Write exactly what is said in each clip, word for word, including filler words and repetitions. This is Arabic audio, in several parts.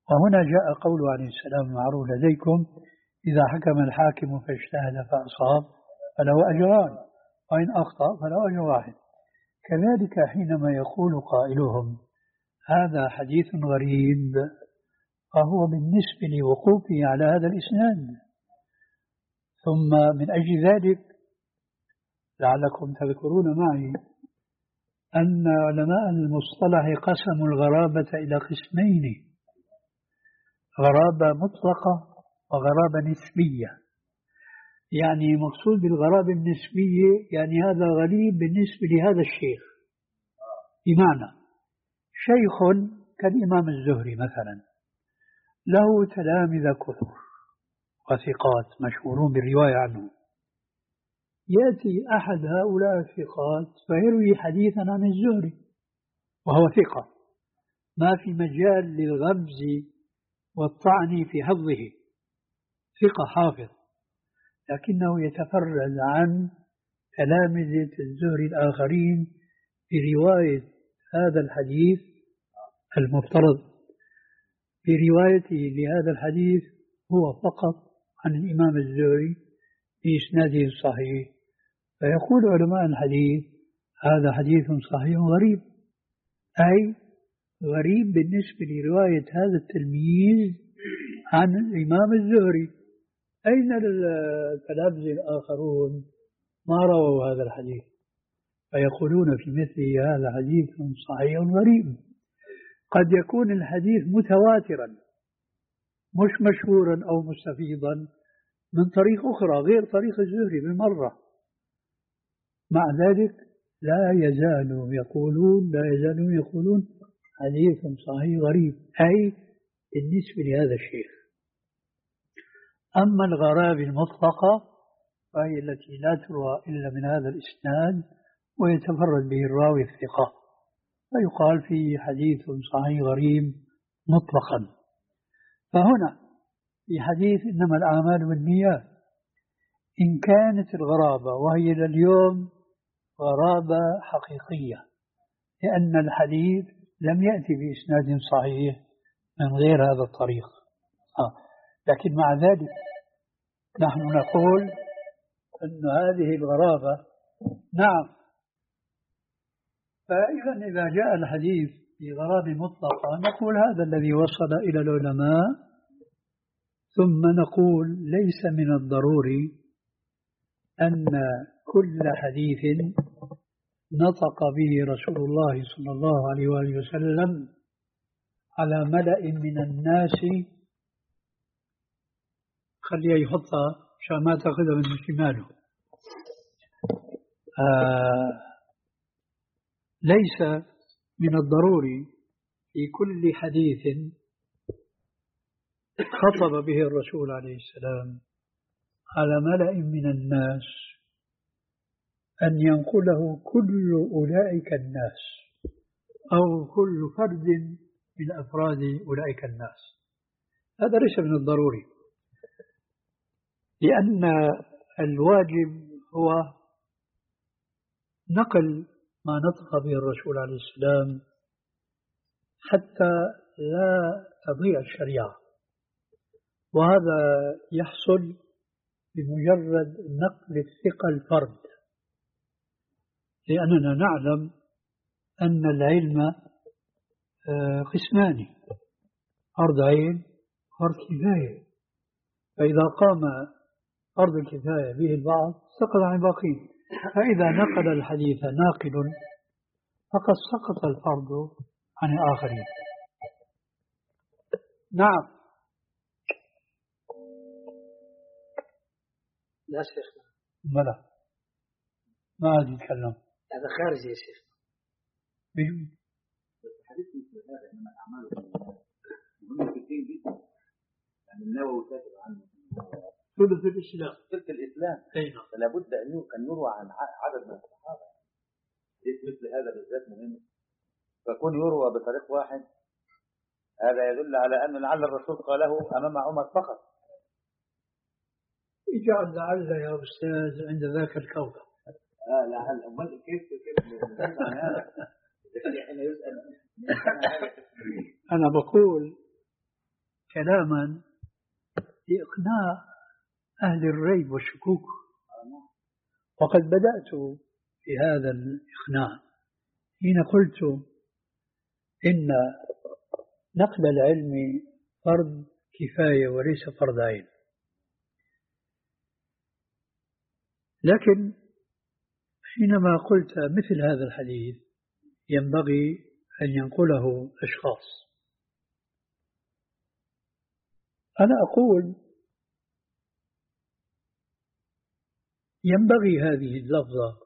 وهنا جاء قوله عليه السلام معروف لديكم: إذا حكم الحاكم فاجتهد فأصاب فله أجران، وإن أخطأ فله أجر واحد. كذلك حينما يقول قائلهم هذا حديث غريب، فهو بالنسبة لوقوفه على هذا الإسناد. ثم من أجل ذلك لعلكم تذكرون معي أن علماء المصطلح قسموا الغرابة إلى قسمين: غرابة مطلقة وغرابة نسبية. يعني مقصود بالغرابة النسبية يعني هذا غريب بالنسبة لهذا الشيخ، بمعنى شيخ كالإمام الزهري مثلا له تلامذة كثر وثقات مشهورون بالرواية عنه، يأتي أحد هؤلاء الثقات فيروي حديثا عن الزهري وهو ثقة، ما في مجال للغمز والطعن في حفظه، ثقة حافظ، لكنه يتفرد عن تلامذة الزهري الآخرين برواية هذا الحديث المفترض بروايته لهذا الحديث هو فقط عن الإمام الزهري بإسناده الصحيح. فيقول علماء الحديث هذا حديث صحيح غريب، أي غريب بالنسبة لرواية هذا التلميذ عن الإمام الزهري. أين التلامذة الآخرون ما رووا هذا الحديث؟ فيقولون في مثله هذا حديث صحيح غريب. قد يكون الحديث متواترا مش مشهورا أو مستفيضا من طريق أخرى غير طريق الزهري بالمرة، مع ذلك لا يزالوا يقولون لا يزالون يقولون حديث صحيح غريب، أي بالنسبة لهذا الشيخ. أما الغرابة المطلقة فهي التي لا تروى إلا من هذا الإسناد ويتفرد به الراوي الثقة، فيقال فيه حديث صحيح غريب مطلقا. فهنا في حديث إنما الأعمال بالنيات، إن كانت الغرابة وهي لليوم غرابة حقيقية لأن الحديث لم يأتي بإسناد صحيح من غير هذا الطريق، آه. لكن مع ذلك نحن نقول أن هذه الغرابة نعم. فإذا إذا جاء الحديث في غرابة مطلقة نقول هذا الذي وصل إلى العلماء، ثم نقول ليس من الضروري أن كل حديث نطق به رسول الله صلى الله عليه وآله وسلم على ملأ من الناس، خليه يحطها عشان ما تأخذها من شماله، آه ليس من الضروري في كل حديث خطب به الرسول عليه السلام على ملأ من الناس أن ينقله كل أولئك الناس أو كل فرد من أفراد أولئك الناس. هذا ليس من الضروري، لأن الواجب هو نقل ما نطق به الرسول عليه السلام حتى لا تضيع الشريعة، وهذا يحصل بمجرد نقل الثقة الفرد، لأننا نعلم أن العلم قسمان: فرض عين فرض كفاية، فإذا قام فرض الكفاية به البعض سقط عن الباقين، فإذا نقل الحديث ناقل فقد سقط الفرض عن الآخرين. نعم. لا شيخ ما لا ما عاد يتكلم، هذا خارجي يا شيخ. الحديث مثل هذا إنما الأعمال مهم كثير جدا، يعني النووي كاتب عنه ثلث الإسلام ثلث الإسلام، فلا بد أن يروى عن عدد من الصحابة. مثل هذا بالذات مهم، فكون يروى بطريق واحد هذا يدل على أن لعل الرسول قاله أمام عمر فقط. اجعل لعل يا أستاذ عند ذاك الكوكب. آه لعل. أمال كيف كيف عن هذا؟ أنا بقول كلاما لإقناع أهل الريب والشكوك، وقد بدأت في هذا الإقناع حين قلت إن نقل العلم فرض كفاية وليس فرض عين. لكن حينما قلت مثل هذا الحديث ينبغي أن ينقله أشخاص، أنا أقول ينبغي هذه اللفظة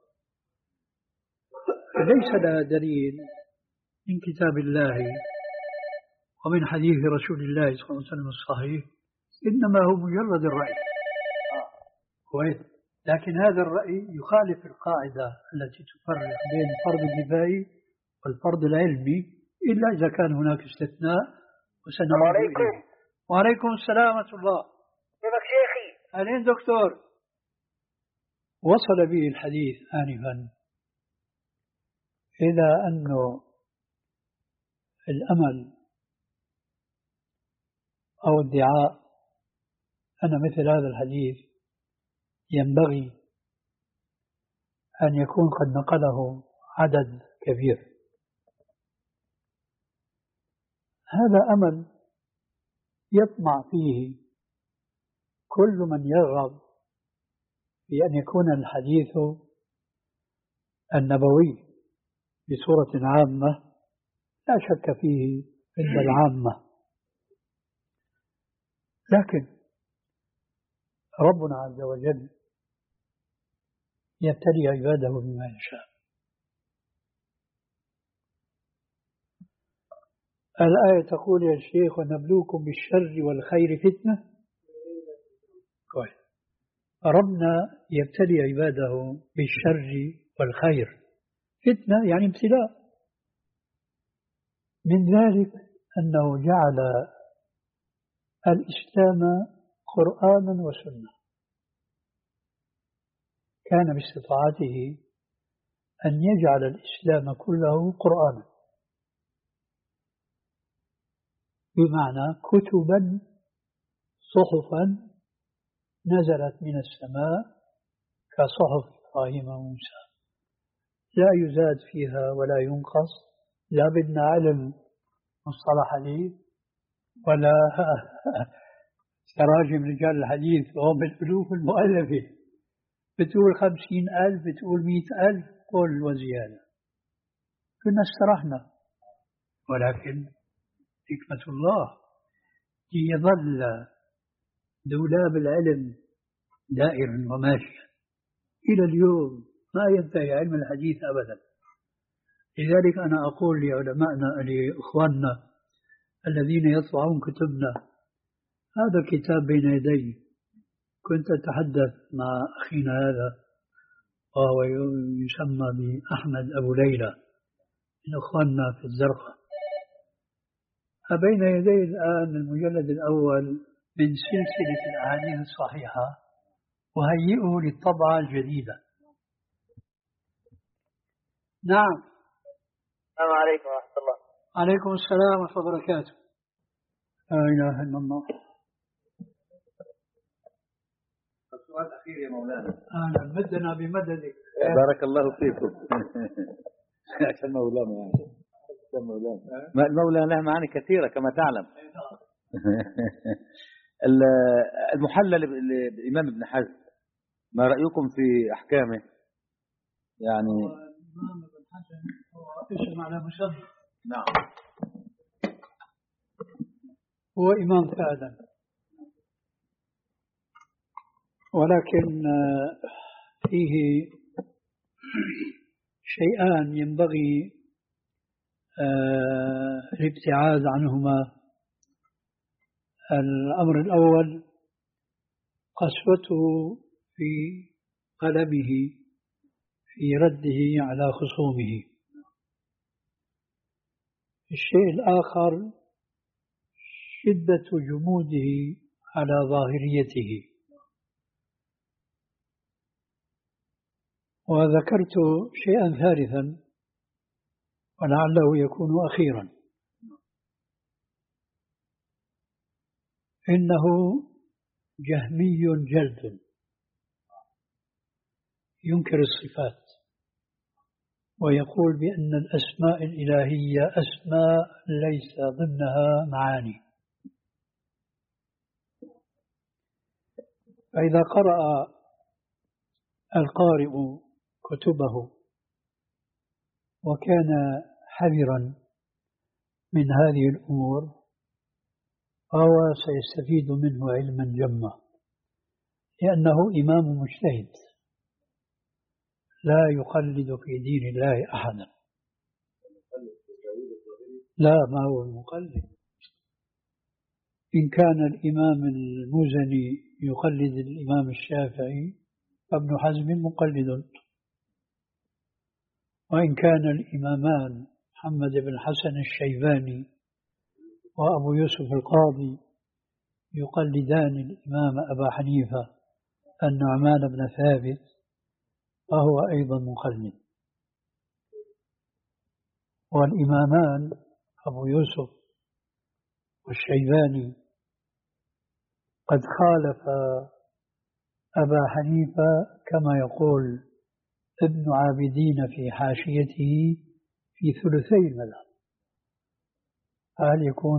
ليس لها دليل من كتاب الله ومن حديث رسول الله صلى الله عليه وسلم الصحيح، إنما هو مجرد الرأي كويس. لكن هذا الرأي يخالف القاعدة التي تفرق بين الفرض الكفائي والفرض العلمي إلا إذا كان هناك استثناء وسنعود إليه. وعليكم السلام ورحمة الله. كيفك شيخي؟ أهلين دكتور. وصل به الحديث آنفا إلى أنه الأمل أو ادعاء أن مثل هذا الحديث ينبغي أن يكون قد نقله عدد كبير. هذا أمل يطمع فيه كل من يرغب في أن يكون الحديث النبوي بصورة عامة لا شك فيه عند العامة، لكن ربنا عز وجل يبتلي عباده بما يشاء. الآية تقول يا شيخ ونبلوكم بالشر والخير فتنة. كويس. ربنا يبتلي عباده بالشر والخير فتنة، يعني ابتلاء. من ذلك أنه جعل الإسلام قرآنا وسنة، كان باستطاعته أن يجعل الإسلام كله قرآنا، بمعنى كتبا صحفا نزلت من السماء كصحف إبراهيم وموسى، لا يزاد فيها ولا ينقص، لا بدنا علم مصطلح حديث ولا تراجم رجال الحديث وهم بالألوف المؤلفة، بتقول خمسين ألف بتقول مئة ألف قل وزيادة، كنا استرحنا. ولكن حكمة الله يظل دولاب العلم دائرا وماشيا إلى اليوم، ما ينتهي علم الحديث أبدا. لذلك أنا أقول لعلمائنا لإخواننا الذين يطبعون كتبنا، هذا الكتاب بين يدي، كنت أتحدث مع أخينا هذا وهو يسمى بأحمد أبو ليلى من أخواننا في الزرقاء، بين يدي الآن المجلد الأول من سلسلة الأحاديث الصحيحة، وهيئه للطبعة الجديدة. نعم. السلام عليكم ورحمة الله. عليكم السلام ورحمة الله وبركاته. لا إله إلا الله. السؤال الأخير يا مولانا. أهلا، مدنا بمددك. بارك الله فيكم. عشان مولانا يعني. عشان مولانا. المولانا له معاني كثيرة كما تعلم. المحلل للإمام ابن حزم، ما رأيكم في أحكامه؟ يعني الإمام ابن حزم هو اسم على مسمى. نعم. هو إمام فعلا، ولكن فيه شيئان ينبغي الابتعاد عنهما. الأمر الأول قسوته في قلمه في رده على خصومه. الشيء الآخر شدة جموده على ظاهريته. وذكرت شيئا ثالثا ولعله يكون أخيرا، إنه جهمي جلد ينكر الصفات ويقول بأن الأسماء الإلهية أسماء ليس ضمنها معاني. فإذا قرأ القارئ كتبه وكان حذرا من هذه الأمور فهو سيستفيد منه علما جما، لأنه إمام مجتهد لا يقلد في دين الله أحدا. لا، ما هو المقلد. إن كان الإمام المزني يقلد الإمام الشافعي فابن حزم مقلد، وإن كان الإمامان محمد بن حسن الشيباني وأبو يوسف القاضي يقلدان الإمام أبا حنيفة النعمان بن ثابت فهو أيضا مقلد. والإمامان أبو يوسف والشيباني قد خالف أبا حنيفة كما يقول ابن عابدين في حاشيته في ثلثي المذهب. هل يكون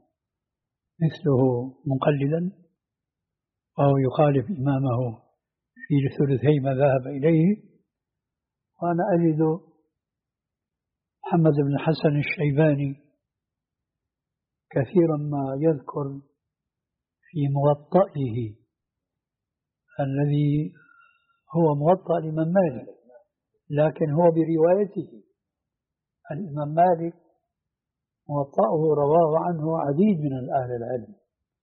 مثله مقلدا أو يخالف إمامه في ثلثي ما ذهب إليه؟ وأنا أجد محمد بن حسن الشيباني كثيرا ما يذكر في موطئه الذي هو موطأ الإمام مالك، لكن هو بروايته. الإمام مالك موطأه رواه عنه عديد من أهل العلم.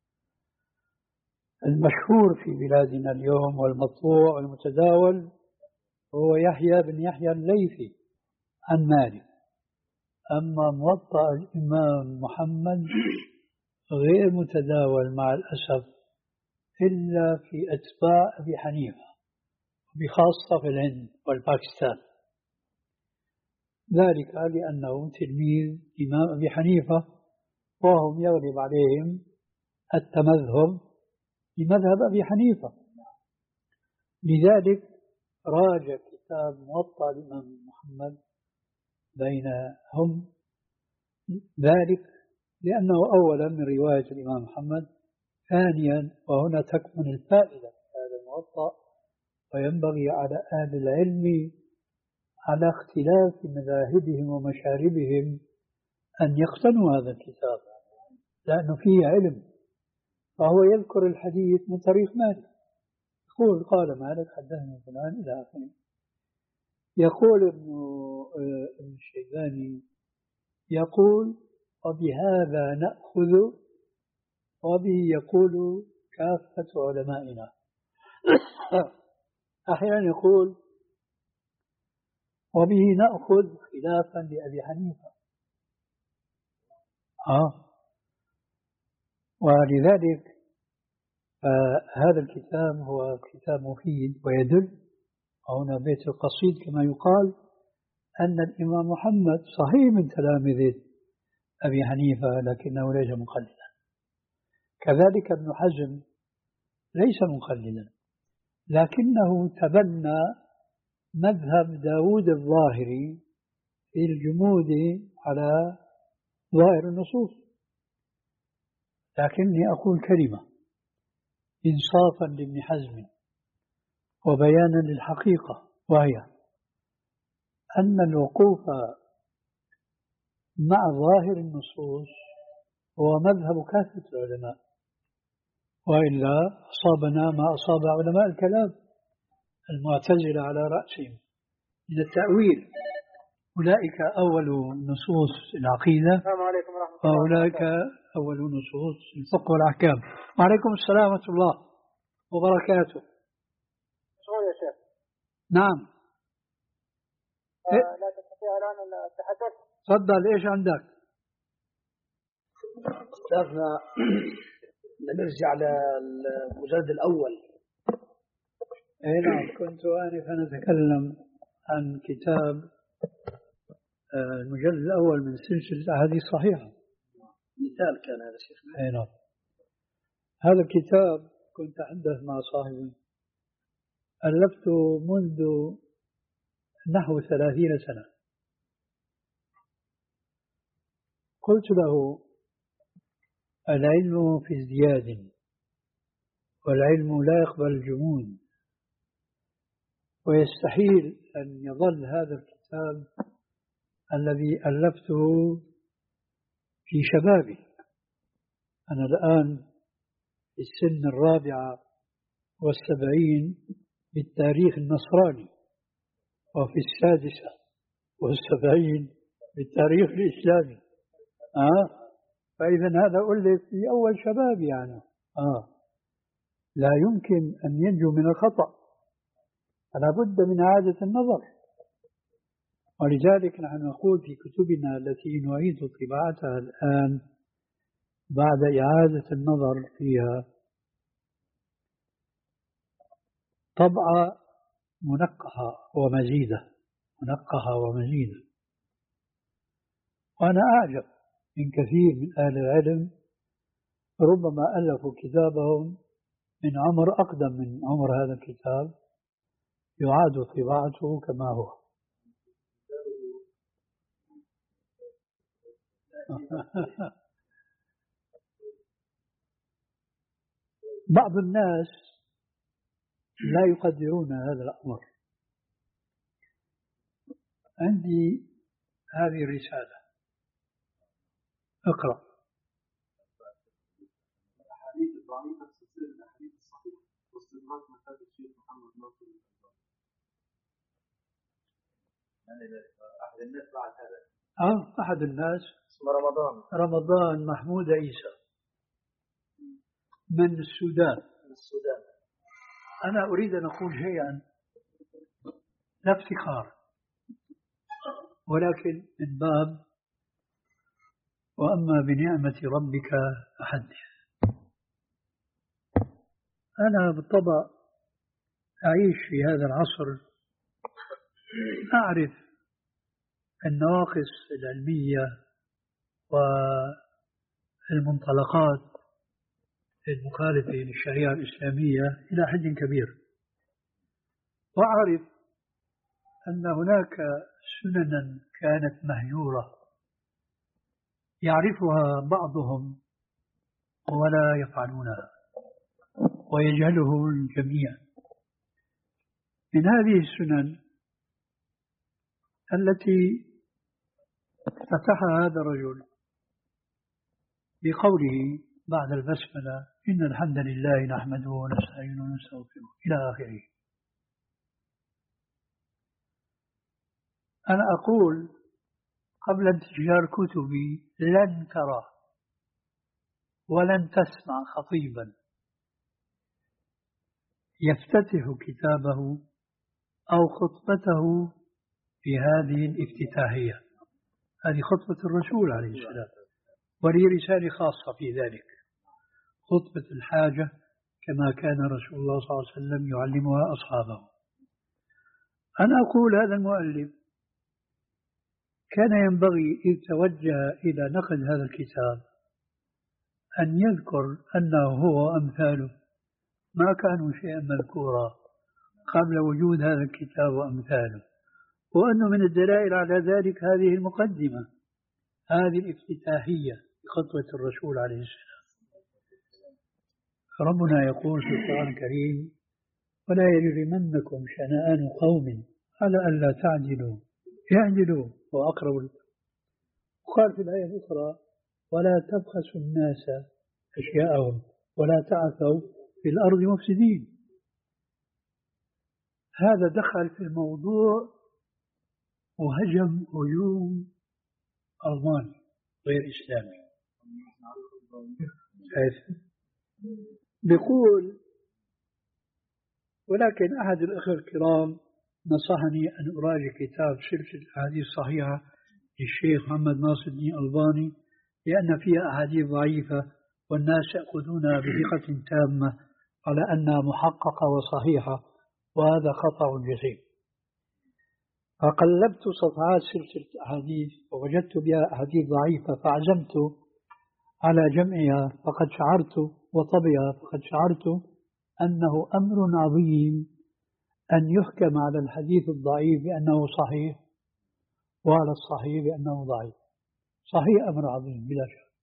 المشهور في بلادنا اليوم والمطبوع والمتداول هو يحيى بن يحيى الليثي عن مالك. أما موطأ الإمام محمد غير متداول مع الأسف إلا في أتباع أبي حنيفة، بخاصة في الهند والباكستان، ذلك لأنه تلميذ إمام أبي حنيفة وهم يغلب عليهم التمذهب بمذهب أبي حنيفة. لذلك راجع كتاب موطأ الإمام محمد بينهم، ذلك لأنه أولا من رواية الإمام محمد، ثانيا وهنا تكمن الفائدة في هذا الموطأ، وينبغي على أهل العلم على اختلاف مذاهبهم ومشاربهم أن يقتنوا هذا الكتاب لأنه فيه علم. فهو يذكر الحديث من طريق مالك، يقول قال مالك حدثنا فلان إلى آخره. يقول ابن ابن الشيباني يقول وبهذا نأخذ وبه يقول كافة علمائنا. أحيانا يقول وبه نأخذ خلافا لأبي حنيفة. آه. ولذلك هذا الكتاب هو كتاب مفيد ويدل، هنا بيت القصيد كما يقال أن الإمام محمد صحيح من تلامذة أبي حنيفة لكنه ليس مقلدا. كذلك ابن حزم ليس مقلدا لكنه تبنى مذهب داود الظاهري في الجمود على ظاهر النصوص. لكني أقول كلمة إنصافا لابن حزم وبيانا للحقيقة، وهي أن الوقوف مع ظاهر النصوص هو مذهب كافة العلماء، وإلا أصابنا ما أصاب علماء الكلام المعتزلة على رأسهم من التأويل. أولئك أول نصوص العقيدة وأولئك أول نصوص الفقه والأحكام. وعليكم السلام ورحمة الله وبركاته. شكرا يا شيخ. نعم. آه إيه؟ لا تستطيع الآن التحدث؟ تفضل، إيش عندك؟ أستاذنا نرجع للمجلد الأول. أي نعم، كنت آنفا أتكلم عن كتاب المجلد الأول من سلسلة أحاديث صحيحة. مثال كان هذا الشيخ. أي نعم. هذا الكتاب كنت أحدث مع صاحبي، ألفته منذ نحو ثلاثين سنة. قلت له: العلم في ازدياد، والعلم لا يقبل الجمود، ويستحيل أن يظل هذا الكتاب الذي ألفته في شبابي. أنا الآن في السن الرابعة والسبعين بالتاريخ النصراني، وفي السادسة والسبعين بالتاريخ الإسلامي. آه فإذا هذا ألف في أول شبابي يعني. آه لا يمكن أن ينجو من الخطأ، فلا بد من إعادة النظر. ولذلك نحن نقول في كتبنا التي نعيد طباعتها الآن بعد إعادة النظر فيها طبعة منقحة ومزيدة، منقحة ومزيدة. وأنا أعجب من كثير من أهل العلم ربما ألفوا كتابهم من عمر أقدم من عمر هذا الكتاب، يعاد طباعته كما هو. بعض الناس لا يقدرون هذا الأمر. عندي هذه الرسالة، اقرأ. الأحاديث الضعيفة تفسير الأحاديث الصحيحة واستدراك مكتب الشيخ محمد ناصر الألباني. يعني أحد الناس بعد هذا آه أحد الناس اسمه رمضان رمضان محمود عيسى من السودان. من السودان. أنا أريد أن أقول شيئا لا افتخار، ولكن من باب وأما بنعمة ربك فحدث. أنا بالطبع أعيش في هذا العصر، أعرف النواقص العلمية والمنطلقات المخالفة للشريعة الإسلامية إلى حد كبير، وأعرف أن هناك سننا كانت مهجورة يعرفها بعضهم ولا يفعلونها ويجهله الجميع. من هذه السنن التي فتحها هذا الرجل بقوله بعد البسملة: إن الحمد لله نحمده ونستعينه ونستغفره إلى آخره. أنا أقول قبل انتشار كتبي لن ترى ولن تسمع خطيبا يفتتح كتابه أو خطبته في هذه الافتتاحية. هذه خطبة الرسول عليه السلام، ولي رسالة خاصة في ذلك، خطبة الحاجة كما كان رسول الله صلى الله عليه وسلم يعلمها أصحابه. أنا أقول هذا المؤلف كان ينبغي إذ توجه إلى نقد هذا الكتاب أن يذكر أنه هو أمثاله ما كانوا شيئا مذكورا قبل وجود هذا الكتاب وأمثاله، وأنه من الدلائل على ذلك هذه المقدمة، هذه الافتتاحية بخطوة الرسول عليه السلام. ربنا يقول في القرآن الكريم: ولا يجرمنكم شنآن قوم على ألا تعدلوا اعدلوا وأقربوا للتقوى. وقال في الآية الأخرى: ولا تبخسوا الناس أشياءهم ولا تعثوا في الأرض مفسدين. هذا دخل في الموضوع وهجم هجوم ألماني غير إسلامي. بيقول: ولكن أحد الأخوة الكرام نصحني أن أراجع كتاب سلسلة الأحاديث الصحيحة للشيخ محمد ناصر الدين الألباني، لأن فيها أحاديث ضعيفة والناس يأخذونها بثقة تامة على أنها محققة وصحيحة، وهذا خطأ جسيم. فقلبت صفحات سلسلة الأحاديث ووجدت بها أحاديث ضعيفة، فعزمت على جمعها، فقد شعرت وطبع، فقد شعرت أنه أمر عظيم أن يحكم على الحديث الضعيف بأنه صحيح وعلى الصحيح بأنه ضعيف. صحيح أمر عظيم بلا شك،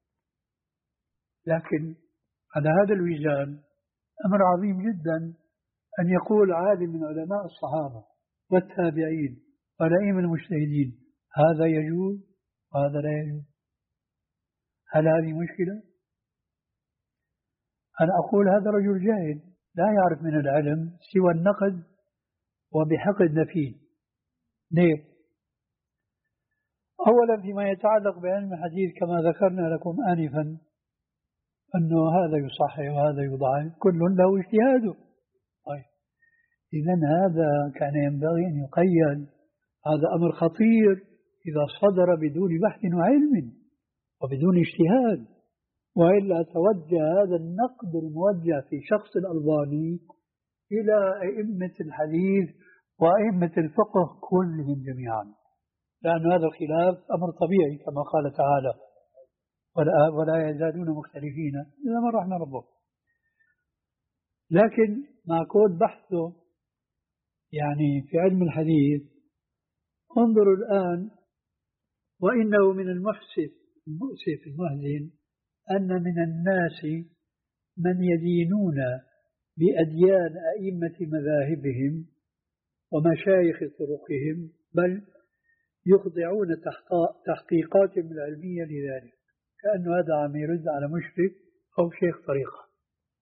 لكن على هذا الوزان أمر عظيم جدا أن يقول عالم من علماء الصحابة والتابعين والأئمة المجتهدين هذا يجوز وهذا لا يجوز. هل هذه مشكلة؟ أنا أقول هذا رجل جاهل لا يعرف من العلم سوى النقد وبحقد نفيذ. ليه؟ أولا فيما يتعلق بعلم الحديث كما ذكرنا لكم آنفا أنه هذا يصحح وهذا يضعف، كل له اجتهاده. طيب إذن هذا كان ينبغي أن يقيد. هذا أمر خطير إذا صدر بدون بحث وعلم وبدون اجتهاد، وإلا توجه هذا النقد الموجه في شخص الألباني إلى أئمة الحديث وأئمة الفقه كلهم جميعا، لأن هذا الخلاف أمر طبيعي كما قال تعالى ولا, ولا يزالون مختلفين إلا من رحم ربه. لكن مع كون بحثه يعني في علم الحديث، انظروا الآن، وإنه من المؤسف المؤسف المحزن أن من الناس من يدينون بأديان أئمة مذاهبهم ومشايخ طرقهم، بل يخضعون تحقيقاتهم العلمية لذلك، كأن هذا عم يرد على مشرك أو شيخ طريقة.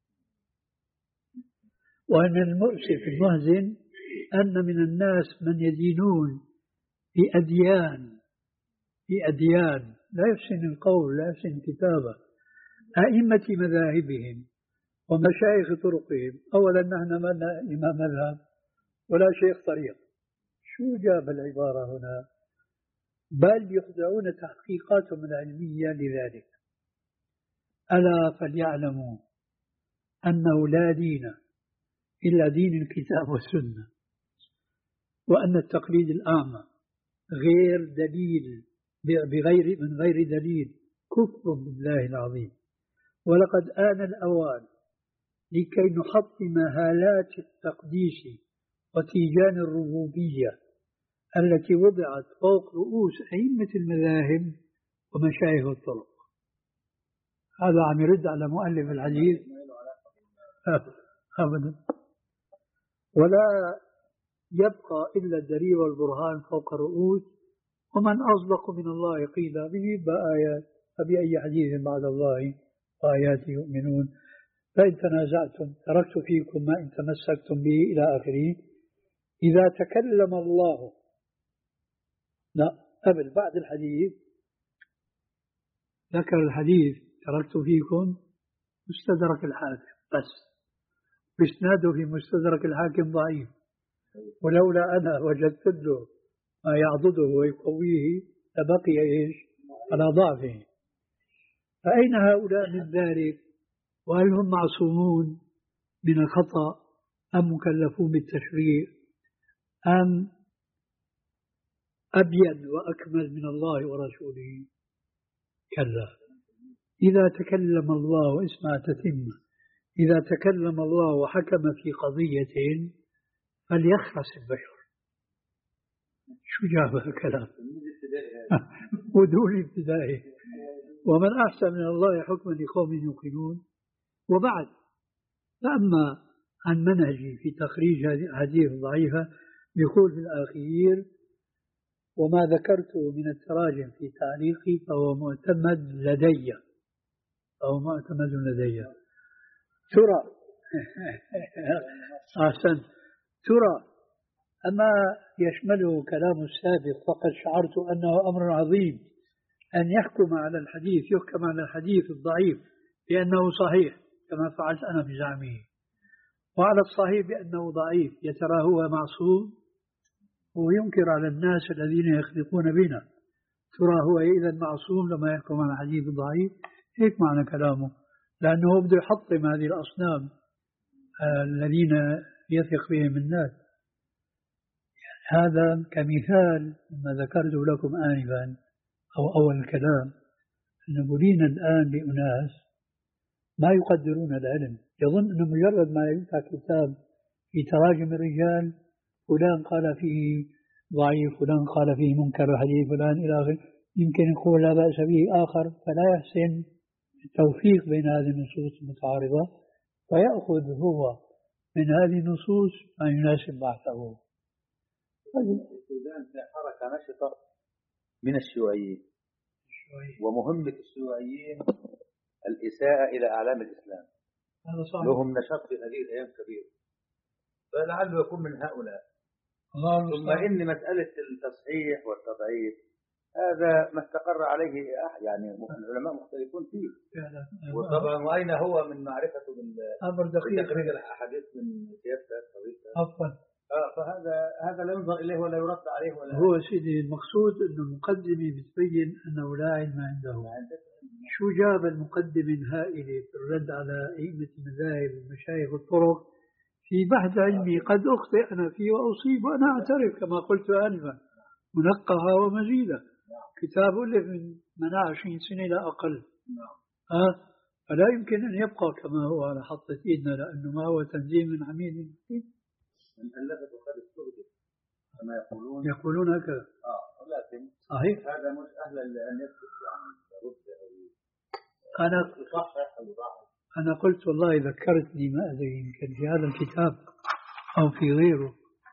وأن المؤسف المحزن أن من الناس من يدينون بأديان بأديان لا يحسن القول لا يحسن الكتابة أئمة مذاهبهم ومشايخ طرقهم. أولا نحن ما لنا إمام مذهب ولا شيخ طريق، شو جاب العبارة هنا؟ بل يخضعون تحقيقاتهم العلمية لذلك. ألا فليعلموا أنه لا دين إلا دين الكتاب والسنة، وأن التقليد الأعمى غير دليل بغير من غير دليل كفر بالله العظيم. ولقد آن الأوان لكي نحطم هالات التقديس وتيجان الربوبية التي وضعت فوق رؤوس أئمة المذاهب ومشايخ الطرق. هذا عم يرد على مؤلف الحديث أبدا. ولا يبقى إلا الدليل والبرهان فوق الرؤوس، ومن أصدق من الله قيل به بآيات، فبأي حديث بعد الله وآياته يؤمنون. فإن تنازعتم تركت فيكم ما إن تمسكتم به إلى آخره. إذا تكلم الله، لا قبل بعد الحديث ذكر الحديث تركت فيكم مستدرك الحاكم بس، بإسناده في مستدرك الحاكم ضعيف، ولولا أنا وجدت له ما يعضده ويقويه لبقي إيش على ضعفه. فأين هؤلاء من ذلك؟ وهل هم معصومون من الخطأ أم مكلفون بالتشريع أم أبين وأكمل من الله ورسوله؟ كلا. إذا تكلم الله، اسمع تتم، إذا تكلم الله وحكم في قضية فليخرس البشر. شو جاب الكلام؟ ودول ابتدائي. ومن أحسن من الله حكما لقوم يوقنون. وبعد، فأما عن منهجي في تخريج هذه الحديث الضعيفة يقول في الأخير: وما ذكرته من التراجم في تعليقي فهو معتمد لدي أو معتمد لدي. ترى أحسن ترى أما يشمله كلام السابق فقد شعرت أنه أمر عظيم أن يحكم على الحديث يحكم على الحديث الضعيف بأنه صحيح كما فعلت أنا بزعمه، وعلى الصحيح بأنه ضعيف. يترى هو معصوم وينكر على الناس الذين يخلقون بنا. ترى هو إذا معصوم لما يحكم على الحديث الضعيف؟ هيك معنى كلامه، لأنه بده يحطم هذه الأصنام الذين يثق بهم الناس. هذا كمثال ما ذكرته لكم آنفا أو أول الكلام، أن بلينا الآن بأناس ما يقدرون العلم، يظن أنه مجرد ما يفتح كتاب في تراجم الرجال فلان قال فيه ضعيف، فلان قال فيه منكر الحديث، فلان إلى آخره، يمكن يقول لا بأس به آخر، فلا يحسن التوفيق بين هذه النصوص المتعارضة، فيأخذ هو من هذه النصوص ما يناسب بحثه. السودان في حركة نشطة من الشيوعيين، ومهمة الشيوعيين الإساءة إلى أعلام الإسلام. هذا صحيح. لهم نشاط في هذه الأيام كبير، فلعله يكون من هؤلاء. ثم إن مسألة التصحيح والتضعيف هذا ما استقر عليه يعني العلماء مختلفون فيه. وطبعا وأين هو من معرفته بالتخريج الأحاديث من سياسة الطريقة. عفوا. آه فهذا هذا لا ينظر إليه ولا يرد عليه ولا. هو سيدي المقصود إنه المقدمة بتبين أنه لا علم عنده. شو جاب المقدمة الهائلة في الرد على أئمة المذاهب والمشايخ والطرق في بحث علمي قد أخطئ أنا فيه وأصيب وأنا أعترف كما قلت آنفا منقها ومزيدا. كتاب ألف من عشرين سنة لا أقل. أه؟ فلا يمكن أن يبقى كما هو على حطة إيدنا، لأنه ما هو تنزيل من عميد من ألفت وقد استهدف كما يقولون يقولون هكذا. آه ولكن صحيح. هذا مش أهلا لأن يثبت يعني يرد أو أنا يصحح أو يضعف. أنا قلت والله ذكرتني ما أدري يمكن في هذا الكتاب أو في غيره،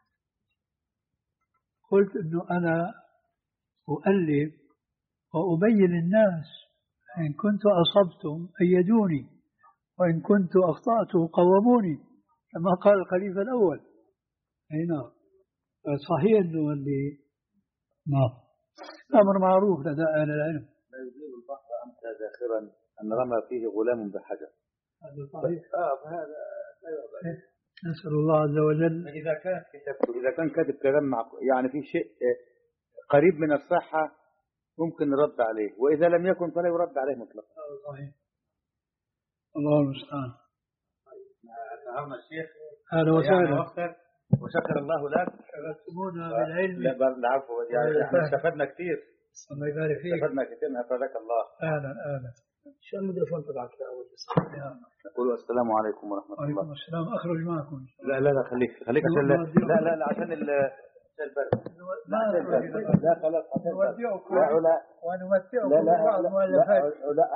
قلت إنه أنا أؤلف وأبين الناس إن كنت أصبتم أيدوني وإن كنت أخطأت قوموني كما قال الخليفة الأول. أي نعم. صحيح أنه اللي نعم أمر معروف لدى أهل العلم. لا يجيب البحر أمسى ذاخرا أن رمى فيه غلام بحجر. هذا صحيح. آه فهذا لا يوضع. نسأل الله عز وجل. إذا كان كتابته إذا كان كاتب كلام يعني في شيء قريب من الصحة ممكن نرد عليه، وإذا لم يكن فلا يرد عليه مطلقا. صحيح. الله المستعان. فهمنا الشيخ. أهلا وسهلا. وشكر الله لك. شرفتمونا بالعلم. لا العفو، يعني احنا استفدنا كثير. الله يبارك فيك. استفدنا كثير من أفادك الله. أهلا أهلا. شو الميكروفون تبعك يا أول نقول السلام عليكم ورحمة الله. وعليكم السلام. أخرج معكم. لا لا لا خليك خليك عشان لا لا لا عشان ال البرد. لا لا خلاص نودعكم لا لا ونمتعكم لا لا ببعض المؤلفات. لا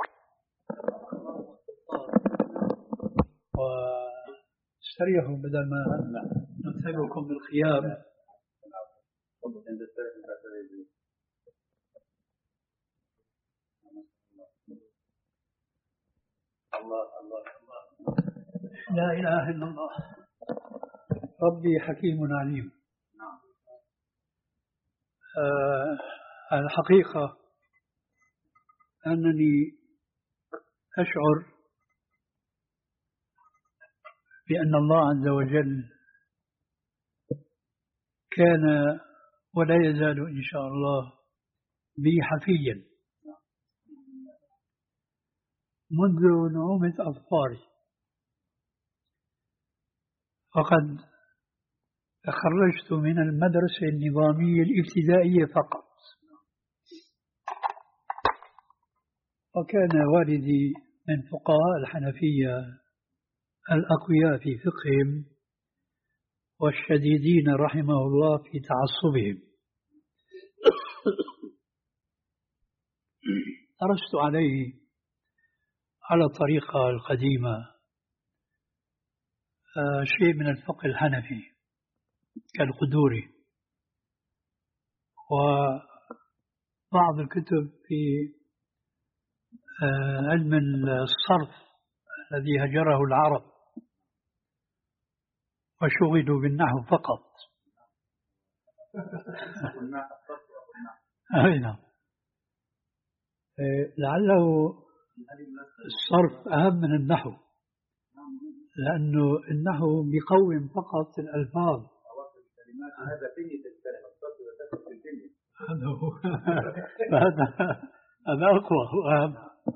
واستريحوا بدل ما نتعبكم بالخيام. الله الله الله. لا إله إلا الله. ربي حكيم عليم. آه الحقيقة أنني أشعر بأن الله عز وجل كان ولا يزال إن شاء الله بي حفيا منذ نعومة أظفاري، فقد تخرجت من المدرسة النظامية الابتدائية فقط، وكان والدي من فقهاء الحنفية الأقوياء في فقههم والشديدين رحمه الله في تعصبهم. درست عليه على الطريقة القديمة شيء من الفقه الحنفي كالقدوري، وبعض الكتب في علم الصرف الذي هجره العرب وشغلوا بالنحو فقط. نعم. لعله الصرف أهم من النحو، لأنه النحو بيقوم فقط الألفاظ. هذا بنية الكلمة، الصرف يتفق بالبنية. هذا هو. هذا هذا أقوى وأهم.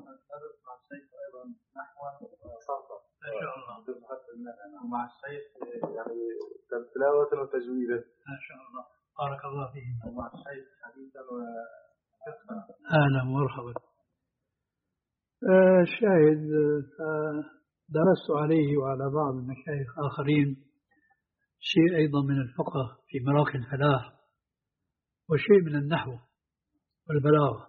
ما شاء الله. ومع الشيخ يعني تلاوة وتجويدا. ما شاء الله. بارك الله فيهم. ومع الشيخ حديثا وفقها. أهلا ومرحبا. الشاهد درست عليه وعلى بعض المشايخ آخرين شيء أيضا من الفقه في مراقي الفلاح وشيء من النحو والبلاغة،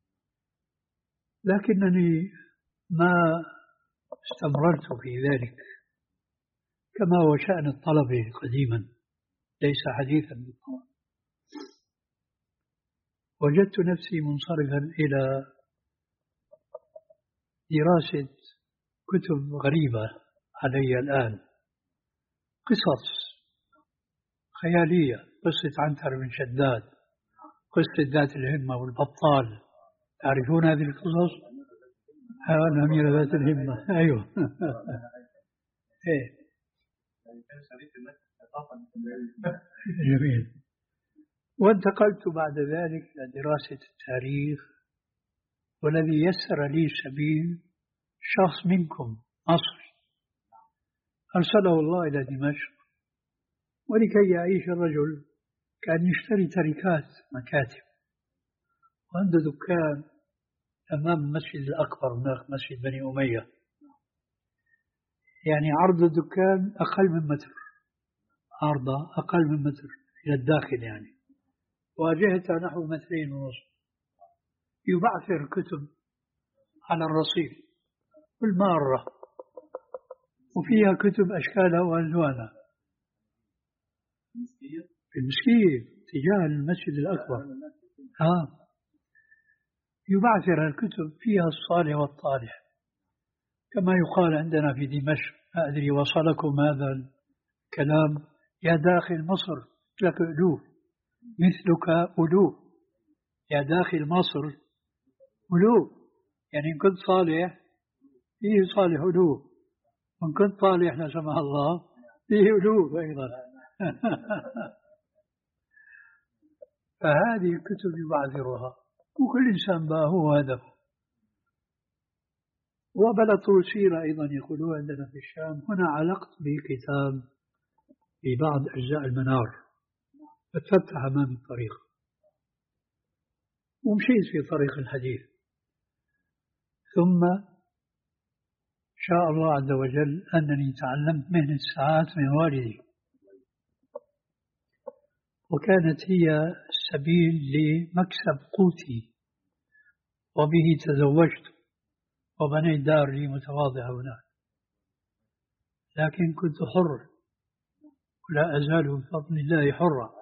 لكنني ما استمررت في ذلك كما هو شأن الطلبة قديما، ليس حديثا بالطبع. وجدت نفسي منصرفا إلى دراسة كتب غريبة علي الآن، قصص خيالية، قصة عنتر بن شداد، قصة ذات الهمة والبطال، تعرفون هذه القصص؟ الأميرة ذات الهمة، أيوه. إيه. جميل. وانتقلت بعد ذلك إلى دراسة التاريخ، والذي يسر لي سبيل شخص منكم مصري أرسله الله إلى دمشق، ولكي يعيش الرجل كان يشتري تركات مكاتب، وعنده دكان أمام المسجد الأكبر هناك، مسجد بني أمية، يعني عرض الدكان أقل من متر، عرضه أقل من متر إلى الداخل يعني، واجهته نحو مترين ونصف. يبعثر كتب على الرصيف كل مرة، وفيها كتب أشكالها وألوانها في المسكية تجاه المسجد الأكبر. ها يبعثر الكتب فيها الصالح والطالح، كما يقال عندنا في دمشق، ما أدري وصلكم هذا الكلام، يا داخل مصر لك ألوف مثلك ألوف، يا داخل مصر ألوف، يعني إن كنت صالح فيه صالح ألوف، وإن كنت طالح لا سمح الله فيه ألوف أيضا. فهذه الكتب يبعثرها، وكل إنسان بقى هو هدفه. وبلطوا سيرة أيضا يقولون عندنا في الشام، هنا علقت بكتاب في بعض أجزاء المنار، فتفتح أمامي الطريق ومشيت في طريق الحديث. ثم شاء الله عز وجل أنني تعلمت مهنة الساعات من والدي، وكانت هي السبيل لمكسب قوتي، وبه تزوجت وبنيت دار لي متواضعة هناك، لكن كنت حر ولا أزال بفضل الله حرا.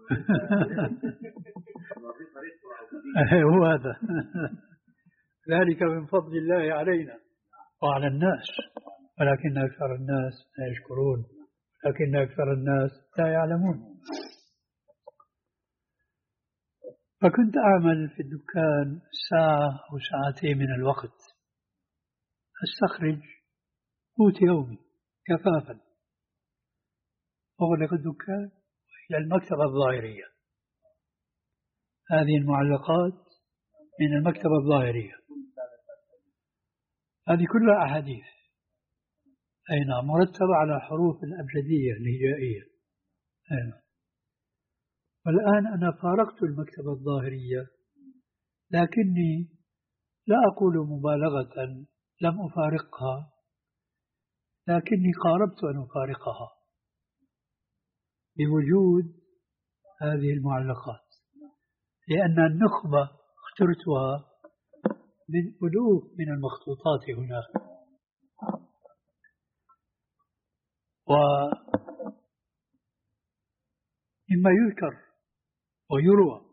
هو هذا، ذلك من فضل الله علينا وعلى الناس، ولكن أكثر الناس لا يشكرون، لكن أكثر الناس لا يعلمون. فكنت أعمل في الدكان ساعة أو ساعتين من الوقت، أستخرج قوت يومي كفافا، أغلق الدكان إلى المكتبة الظاهرية. هذه المعلقات من المكتبة الظاهرية، هذه كلها أحاديث، أي نعم، مرتبة على حروف الأبجدية الهجائية. أي نعم. والآن أنا فارقت المكتبة الظاهرية، لكني لا أقول مبالغة لم أفارقها، لكني قاربت أن أفارقها بوجود هذه المعلقات، لأن النخبة اخترتها من ألوف من المخطوطات هناك. ومما يذكر ويروى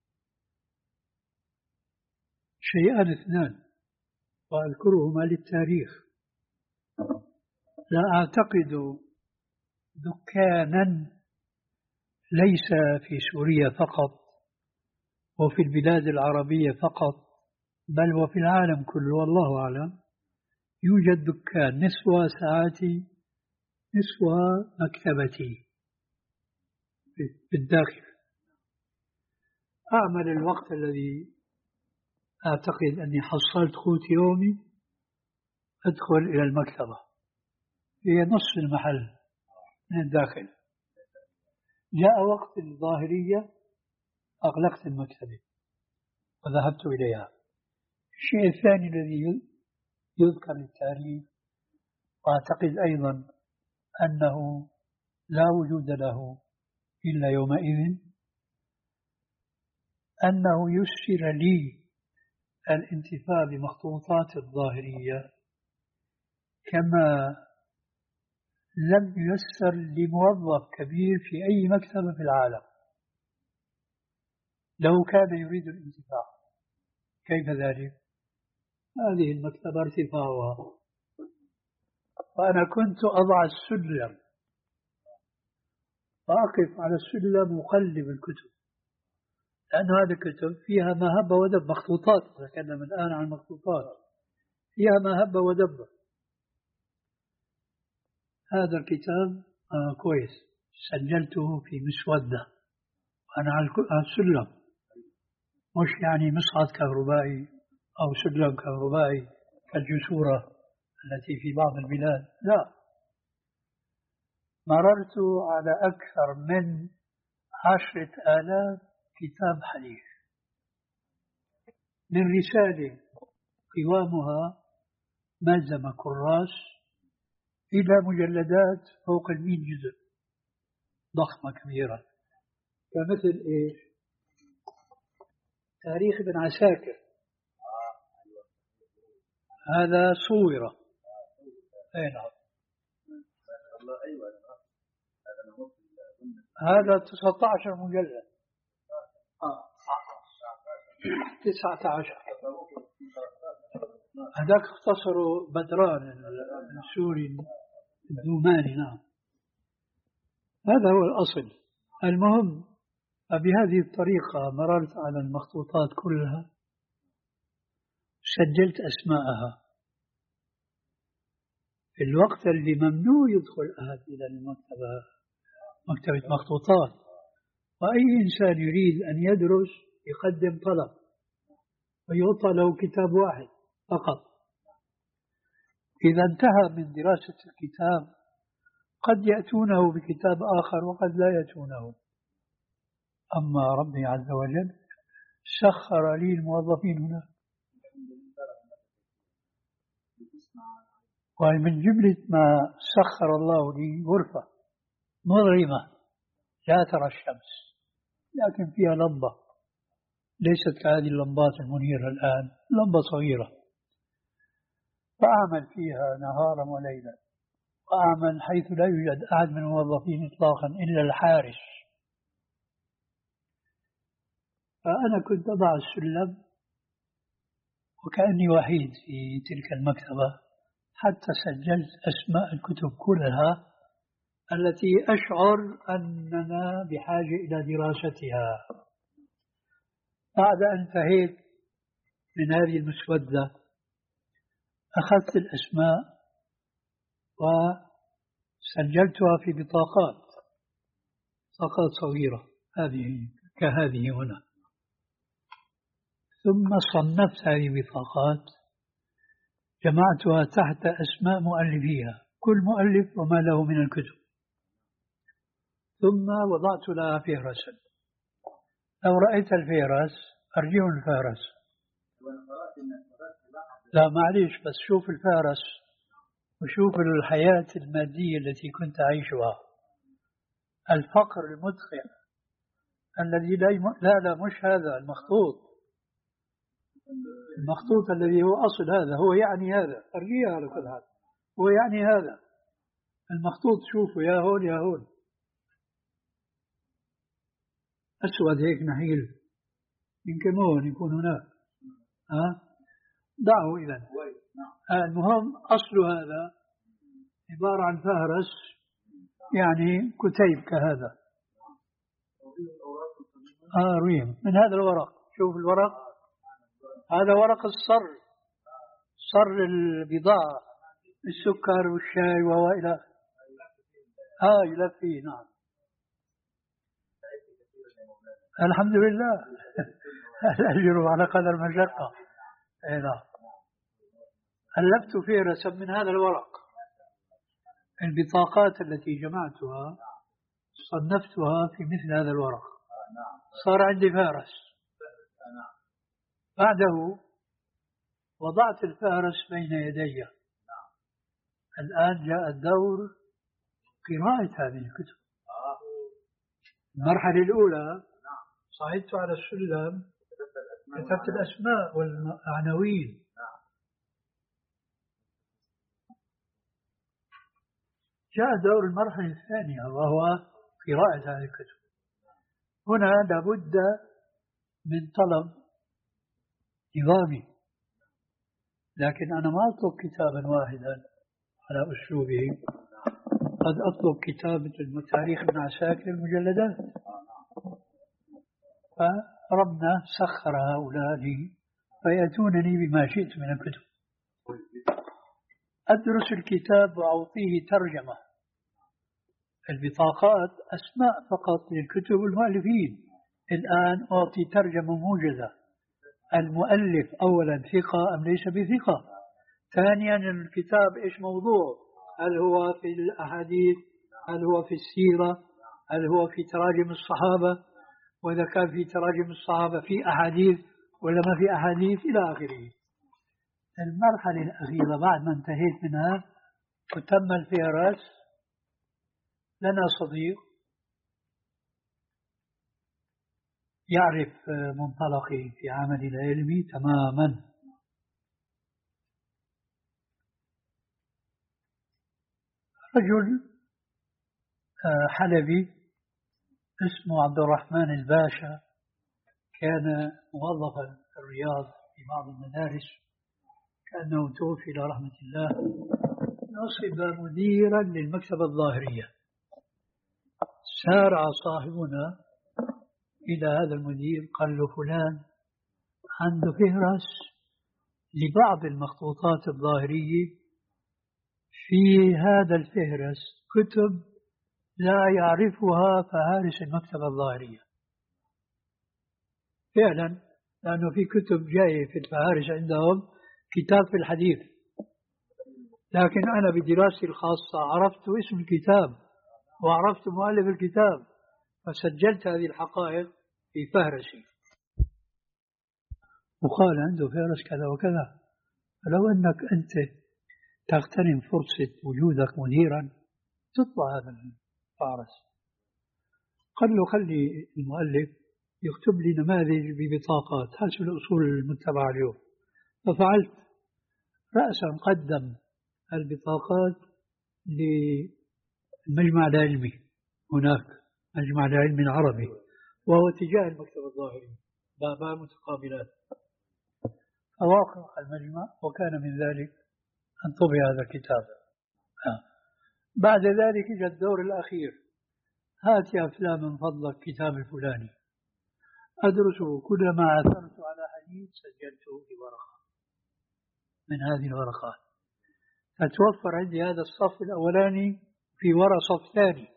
شيئان اثنان وأذكرهما للتاريخ. لا أعتقد دكانا ليس في سوريا فقط وفي البلاد العربية فقط، بل وفي العالم كله والله أعلم، يوجد دكان نصفها ساعاتي نصفها مكتبتي في الداخل. أعمل الوقت الذي أعتقد أني حصلت قوت يومي، أدخل إلى المكتبة، هي نصف المحل من الداخل. جاء وقت الظاهرية أغلقت المكتبة وذهبت إليها. الشيء الثاني الذي يذكر التاريخ وأعتقد أيضا أنه لا وجود له إلا يومئذ، أنه يسر لي الانتفاع بمخطوطات الظاهرية كما لم ييسر لموظف كبير في أي مكتبة في العالم لو كان يريد الانتفاع. كيف ذلك؟ هذه المكتبة ارتفاعها، وأنا كنت أضع السلم وأقف على السلم وأقلب الكتب، لأن هذه الكتب فيها ما هب ودب، مخطوطات، نتكلم الآن عن مخطوطات فيها ما هب ودب. هذا الكتاب آه كويس، سجلته في مسودة وأنا على السلم، مش يعني مصعد كهربائي أو سلم كهربائي كالجسورة التي في بعض البلاد، لا. مررت على أكثر من عشرة آلاف كتاب حديث، من رسالة قوامها ملزمة كراس إلى مجلدات فوق المئة جزء ضخمة كبيرة، كمثل إيش؟ تاريخ ابن عساكر، هذا صورة، أي نعم، هذا تسعة عشر مجلد، آه. تسعة عشر، هذاك اختصروا بدران السوري الدوماني. نعم، هذا هو الأصل. المهم، بهذه الطريقة مررت على المخطوطات كلها، سجلت أسماءها في الوقت اللي ممنوع يدخل أحد إلى المكتبة، مكتبة مخطوطات، وأي إنسان يريد أن يدرس يقدم طلب ويعطى له كتاب واحد فقط. إذا انتهى من دراسة الكتاب قد يأتونه بكتاب آخر وقد لا يأتونه. أما ربي عز وجل سخر لي الموظفين هنا، ومن جملة ما سخر الله لي غرفة مظلمة لا ترى الشمس، لكن فيها لمبة ليست كهذه اللمبات المنيرة الآن، لمبة صغيرة، فأعمل فيها نهارا وليلا، وأعمل حيث لا يوجد أحد من الموظفين إطلاقا إلا الحارس. فأنا كنت أضع السلم وكأني وحيد في تلك المكتبة، حتى سجلت أسماء الكتب كلها التي أشعر أننا بحاجة إلى دراستها. بعد أن انتهيت من هذه المسودة أخذت الأسماء وسجلتها في بطاقات، بطاقات صغيرة هذه كهذه هنا، ثم صنفت هذه البطاقات، جمعتها تحت أسماء مؤلفيها، كل مؤلف وما له من الكتب، ثم وضعت لها فهرسا. لو رأيت الفهرس أرجعوا الفهرس، لا معليش، بس شوف الفهرس وشوف الحياة المادية التي كنت أعيشها، الفقر المدخل الذي لا يم... لا لا مش هذا المخطوط، المخطوط الذي هو أصل هذا، هو يعني هذا، أرجيها على كل حال، هو يعني هذا المخطوط، شوفوا يا هون يا هون، أسود هيك نحيل، يمكن هون يكون هناك، ها دعوا إذن. المهم أصل هذا عبارة عن فهرس، يعني كتيب كهذا، آه ريم من هذا الورق، شوف الورق، هذا ورق الصر، صر البضاعة، السكر والشاي وإلى آه يلفي. نعم الحمد لله الأجر على قدر المشقة. إيه نعم، ألفت فهرسا من هذا الورق، البطاقات التي جمعتها صنفتها في مثل هذا الورق، صار عندي فهرس. بعده وضعت الفهرس بين يدي الآن جاء الدور قراءة هذه الكتب. المرحلة الأولى صعدت على السلم كتبت الأسماء والعناوين. جاء دور المرحلة الثانية وهو قراءة هذه الكتب. هنا لابد من طلب نظامي، لكن أنا ما أطلب كتابا واحدا على أسلوبه، قد أطلب كتابة التاريخ ابن عساكر المجلدات. فربنا سخر هؤلاء لي فيأتونني بما شئت من الكتب. أدرس الكتاب وأعطيه ترجمة. البطاقات أسماء فقط للكتب المؤلفين، الآن أعطي ترجمة موجزة. المؤلف أولا ثقة أم ليس بثقة؟ ثانيا الكتاب إيش موضوع؟ هل هو في الأحاديث؟ هل هو في السيرة؟ هل هو في تراجم الصحابة؟ وإذا كان في تراجم الصحابة في أحاديث ولا ما في أحاديث إلى آخره. المرحلة الأخيرة بعد ما انتهيت منها وتم الفهرس، لنا صديق يعرف منطلقي في عملي العلمي تماما. رجل حلبي اسمه عبد الرحمن الباشا، كان موظفا في الرياض في بعض المدارس، كأنه توفي إلى رحمة الله. نصب مديرا للمكتبة الظاهرية. سارع صاحبنا إلى هذا المدير قال له فلان عنده فهرس لبعض المخطوطات الظاهرية، في هذا الفهرس كتب لا يعرفها فهارس المكتبة الظاهرية. فعلا لأنه في كتب جاية في الفهارس عندهم كتاب في الحديث، لكن أنا بدراستي الخاصة عرفت اسم الكتاب وعرفت مؤلف الكتاب، فسجلت هذه الحقائق في فهرسي. وقال عنده فهرس كذا وكذا. فلو أنك أنت تغتنم فرصة وجودك مديرا تطبع هذا الفهرس. قال له خلي المؤلف يكتب لي نماذج ببطاقات حسب الأصول المتبعة اليوم. ففعلت. رأسا قدم البطاقات للمجمع العلمي، هناك مجمع العلمي العربي وهو تجاه المكتبة الظاهري، بابا متقابلات. فوافق المجمع وكان من ذلك أن طبع هذا الكتاب. بعد ذلك جاء الدور الأخير، هات يا فلان من فضلك كتاب الفلاني. أدرسه، كلما عثرت على حديث سجلته بورقة من هذه الورقات، فتوفر عندي هذا الصف الأولاني في وراء صف ثاني.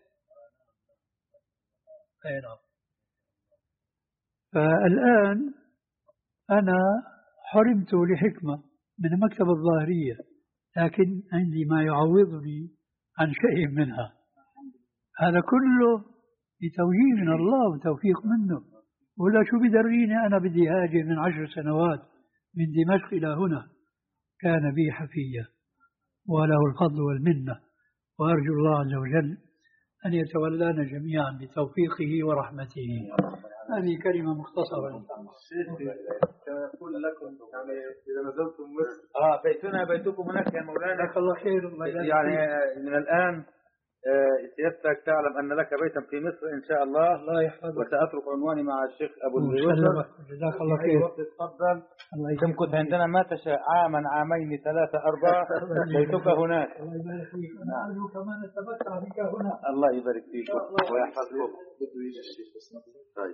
فالآن أنا حرمت لحكمة من المكتبة الظاهرية، لكن عندي ما يعوضني عن شيء منها. هذا كله بتوجيه من الله وتوفيق منه. ولا شو بدريني أنا بدي هاجر من عشر سنوات من دمشق إلى هنا. كان بي حفية وله الفضل والمنة، وأرجو الله عز وجل أن يتولانا جميعا بتوفيقه ورحمته. هذه كلمة مختصرة. يقول لكم يعني إذا نزلتم مصر آه بيتنا بيتكم هناك يا مولانا. جزاك الله خير. يعني من الآن سيادتك تعلم أن لك بيتا في مصر إن شاء الله. الله يحفظك. وسأترك عنواني مع الشيخ أبو الزيوسف. جزاك الله خير. تفضل. تمكث عندنا ما تشاء، عاما عامين ثلاثة أربعة بيتك هناك. الله يبارك فيك. نحن كمان نتمتع بك هنا. الله يبارك فيك ويحفظكم. طيب.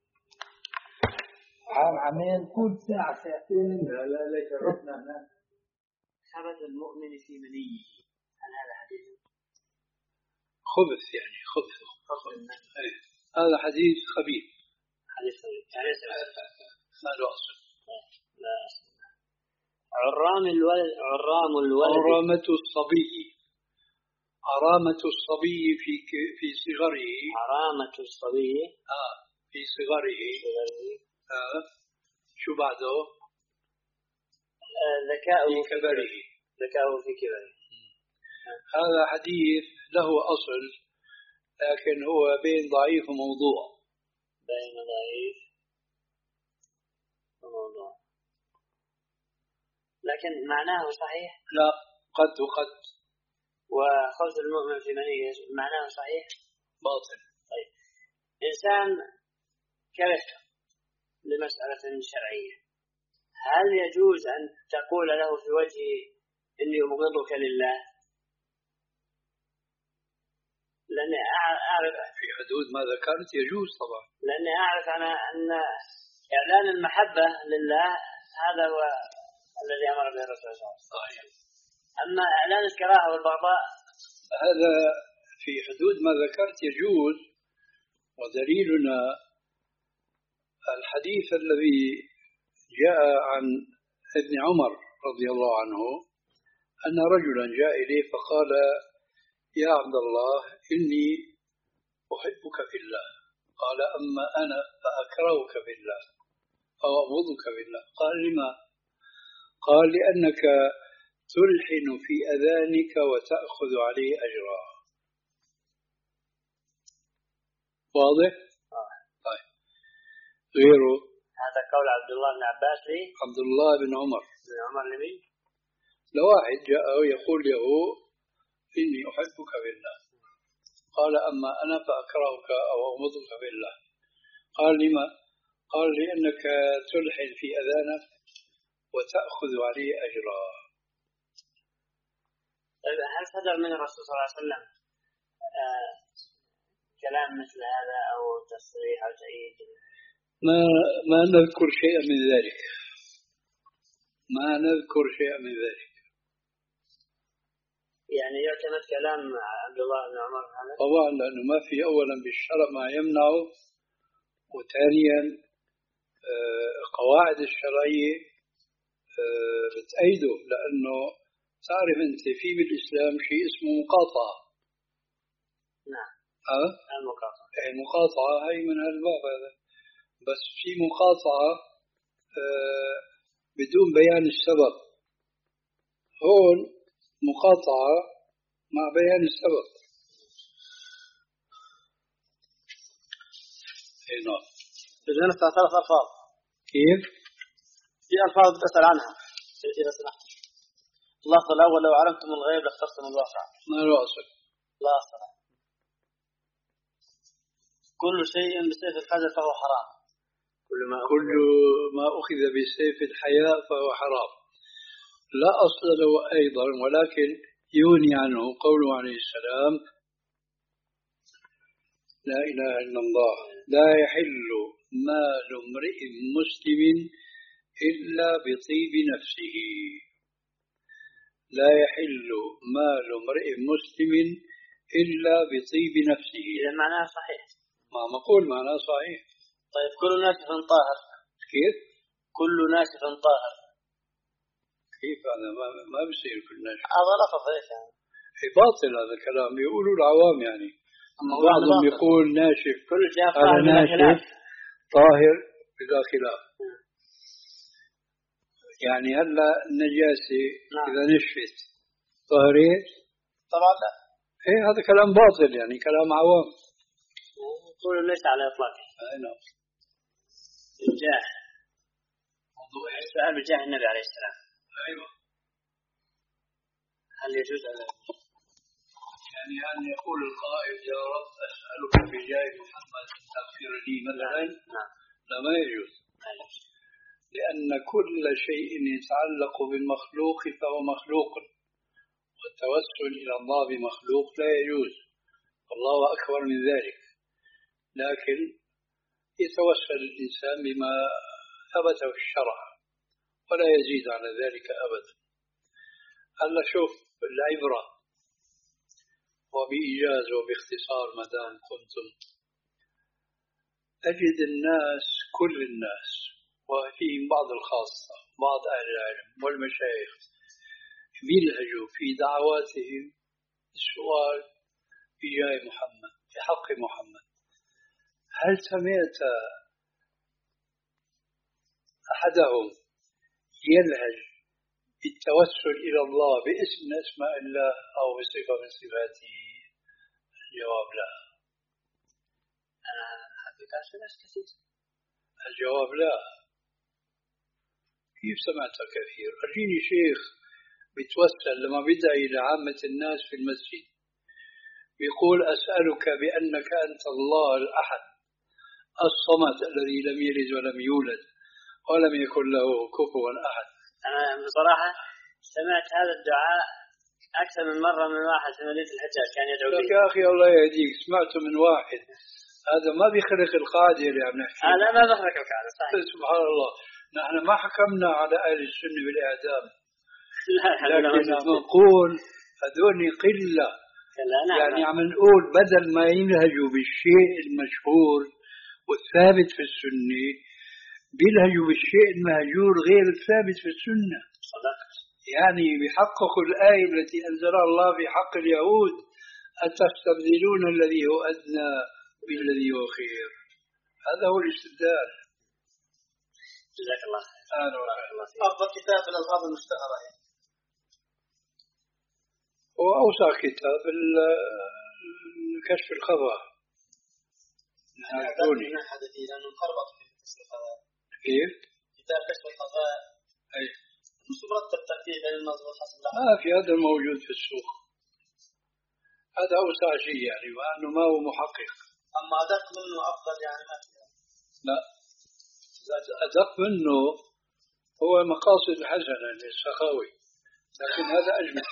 عام عامين كل ساعة ساعتين. لا لا ليس ربنا هنا. ثبت المؤمن في منيه، هل هذا حديث؟ خبث يعني خبث. هذا حديث خبيث. حديث خبيث. ما له أصل. لا أصل. عرام الولد، عرام الولد. عرامة الصبي. عرامة الصبي في في صغره. عرامة الصبي. آه في صغره. آه شو بعده؟ ذكاؤه في كبره. ذكاؤه في كبره. هذا حديث له أصل، لكن هو بين ضعيف وموضوع. بين ضعيف وموضوع، لكن معناه صحيح. لا، قد وقد. وخبز المؤمن في منيه معناه صحيح باطل. طيب، إنسان كره لمسألة شرعية، هل يجوز أن تقول له في وجهه إني أبغضك لله؟ لأني أعرف في حدود ما ذكرت يجوز طبعا، لأني أعرف أنا أن إعلان المحبة لله هذا هو الذي أمر به الرسول صلى الله عليه وسلم. أما إعلان الكراهة والبغضاء هذا في حدود ما ذكرت يجوز. ودليلنا الحديث الذي جاء عن ابن عمر رضي الله عنه أن رجلا جاء إليه فقال: يا عبد الله إني أحبك في الله. قال: أما أنا فأكرهك في الله أو أبغضك في الله. قال: لما؟ قال: لأنك تلحن في أذانك وتأخذ عليه أجرا. واضح؟ طيب، غيره هذا قول عبد الله بن عباس لي عبد الله بن عمر بن عمر لمين؟ لواحد جاء يقول له: إني أحبك في الله. قال: أما أنا فأكرهك أو أبغضك في الله. قال: لما؟ قال: لأنك تلحن في أذانك وتأخذ عليه أجرا. طيب، هل صدر من الرسول صلى الله عليه وسلم آه كلام مثل هذا أو تصريح أو تأييد؟ ما ما نذكر شيئا من ذلك، ما نذكر شيئا من ذلك. يعني يعتمد كلام عبد الله بن عمر هذا؟ طبعا، لأنه ما في أولا بالشرع ما يمنعه، وثانيا قواعد الشرعية بتأيده، لأنه تعرف أنت في بالإسلام شيء اسمه مقاطعة. نعم. ها؟ المقاطعة. المقاطعة هي من هالباب هذا، بس في مقاطعة بدون بيان السبب. هون مقاطعة مع بيان السبب. اي نعم. إذا نفتح ثلاث ألفاظ. كيف؟ في ألفاظ بتسأل عنها. إذا سمحت. اللفظ الأول: لو علمتم الغيب لاخترتم الواقع. ما له أصل. لا أصل. كل شيء بسيف الحجر فهو حرام. كل ما كل ما أخذ بسيف الحياء فهو حرام. لا أصل له أيضا، ولكن يغني عنه قوله عليه السلام: لا إله إلا الله لا يحل مال امرئ مسلم إلا بطيب نفسه. لا يحل مال امرئ مسلم إلا بطيب نفسه. إذا معناه صحيح. ما مقول معناه صحيح. طيب، كل ناسف طاهر. كيف؟ كل ناسف طاهر. كيف هذا؟ ما ما بصير كل ناسف. هذا لفظ ايش يعني؟ باطل هذا الكلام، يقولوا العوام يعني. بعضهم يقول ناشف، كل شيء هذا ناشف طاهر بلا خلاف. يعني هلا النجاسة إذا نشفت طاهرة؟ طبعا لا. إيه، هذا كلام باطل، يعني كلام عوام. يقولوا ليس على إطلاقه. أي نعم. الجاه، موضوع السؤال بجاه النبي عليه السلام. أيوة. هل يجوز أن يعني أن يقول القائل: يا رب أسألك بجاه محمد تغفر لي مثلا؟ نعم. لا، ما يجوز. لأن كل شيء يتعلق بالمخلوق فهو مخلوق، والتوسل إلى الله بمخلوق لا يجوز، الله أكبر من ذلك. لكن يتوسل الإنسان بما ثبت في الشرع ولا يزيد على ذلك أبدا. هلا شوف العبرة، وبإيجاز وباختصار ما دام كنتم تجد الناس، كل الناس وفيهم بعض الخاصة، بعض أهل العلم والمشايخ بيلهجوا في دعواتهم السؤال بجاه محمد، في حق محمد. هل سمعت أحدهم يلهج بالتوسل إلى الله باسم من أسماء الله أو بصفة من صفاته؟ الجواب لا. أنا حقيقة سمعت كثير. الجواب لا. كيف سمعت كثير؟ أرجيني شيخ بيتوسل لما بدعي لعامة الناس في المسجد بيقول أسألك بأنك أنت الله الأحد الصمد الذي لم يلد ولم يولد ولم يكن له كفوا أحد. أنا بصراحة سمعت هذا الدعاء أكثر من مرة من واحد في مدينة الحجاج كان يدعو به. يا أخي الله يهديك سمعته من واحد، هذا ما بيخلق القاعدة اللي عم نحكي. هذا ما بيخلق القاعدة صحيح. سبحان الله، نحن ما حكمنا على أهل السنة بالإعدام، لكن عم نقول هذول قلة. يعني عم نقول بدل ما ينهجوا بالشيء المشهور والثابت في السنة بيلهجوا بالشيء المهجور غير الثابت في السنة. صدقت. يعني بيحققوا الآية التي أنزلها الله في حق اليهود أتستبدلون الذي هو أدنى بالذي هو خير. هذا هو الاستبدال. جزاك الله خير. أفضل كتاب من الألفاظ المشتهرة هو أوسع كتاب كشف الخفاء. من حدثي لأنه انخربط في كشف الخفاء. كيف؟ كتاب كشف الخفاء. أي. مش مرتب ترتيب بين المضبوط حسب الله. ما في هذا الموجود في السوق. هذا أوسع شيء يعني وأنه ما هو محقق. أما أدق منه أفضل يعني ما في. لا. أدق منه هو مقاصد الحسنة للسخاوي، لكن هذا أجمل.